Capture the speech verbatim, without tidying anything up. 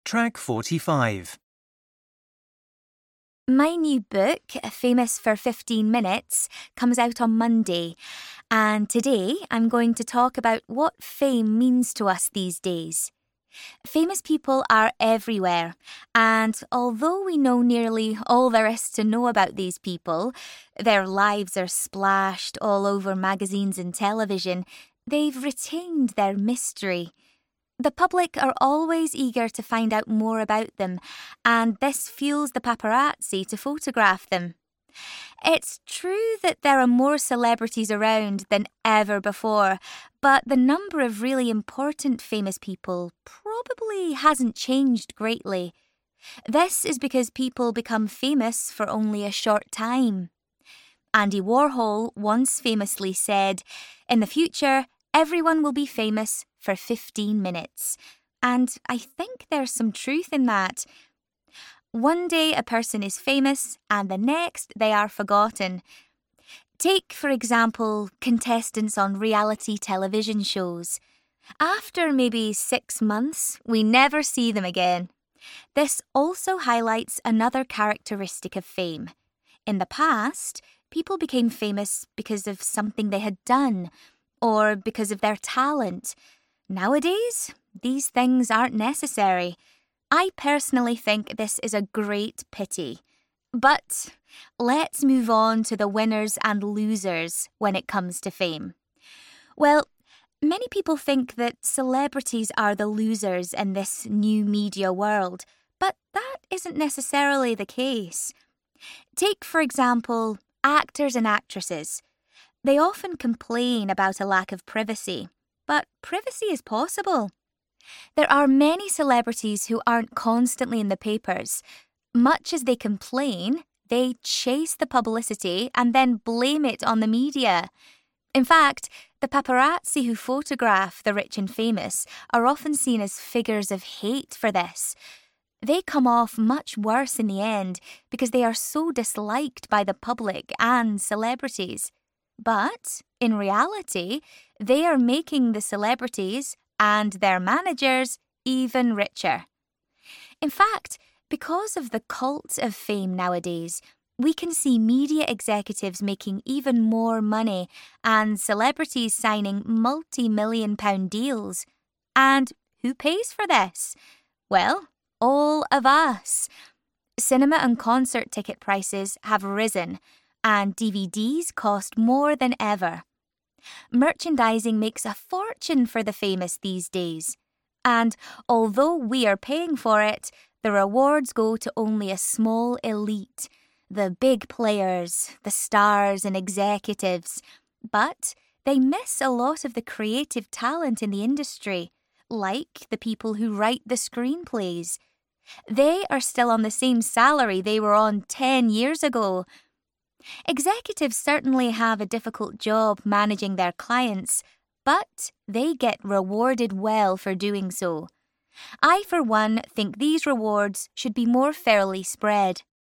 Track forty-five. My new book, Famous for fifteen minutes, comes out on Monday, and today I'm going to talk about what fame means to us these days. Famous people are everywhere, and although we know nearly all there is to know about these people, their lives are splashed all over magazines and television, they've retained their mystery. The public are always eager to find out more about them, and this fuels the paparazzi to photograph them. It's true that there are more celebrities around than ever before, but the number of really important famous people probably hasn't changed greatly. This is because people become famous for only a short time. Andy Warhol once famously said, "In the future, everyone will be famous for fifteen minutes. And I think there's some truth in that. One day a person is famous and the next they are forgotten. Take, for example, contestants on reality television shows. After maybe six months, we never see them again. This also highlights another characteristic of fame. In the past, people became famous because of something they had done, or because of their talent. Nowadays, these things aren't necessary. I personally think this is a great pity. But let's move on to the winners and losers when it comes to fame. Well, many people think that celebrities are the losers in this new media world, but that isn't necessarily the case. Take, for example, actors and actresses. They often complain about a lack of privacy, but privacy is possible. There are many celebrities who aren't constantly in the papers. Much as they complain, they chase the publicity and then blame it on the media. In fact, the paparazzi who photograph the rich and famous are often seen as figures of hate for this. They come off much worse in the end because they are so disliked by the public and celebrities. But, in reality, they are making the celebrities and their managers even richer. In fact, because of the cult of fame nowadays, we can see media executives making even more money and celebrities signing multi-million pound deals. And who pays for this? Well, all of us. Cinema and concert ticket prices have risen, and D V Ds cost more than ever. Merchandising makes a fortune for the famous these days. And although we are paying for it, the rewards go to only a small elite, the big players, the stars and executives. But they miss a lot of the creative talent in the industry, like the people who write the screenplays. They are still on the same salary they were on ten years ago. Executives certainly have a difficult job managing their clients, but they get rewarded well for doing so. I, for one, think these rewards should be more fairly spread.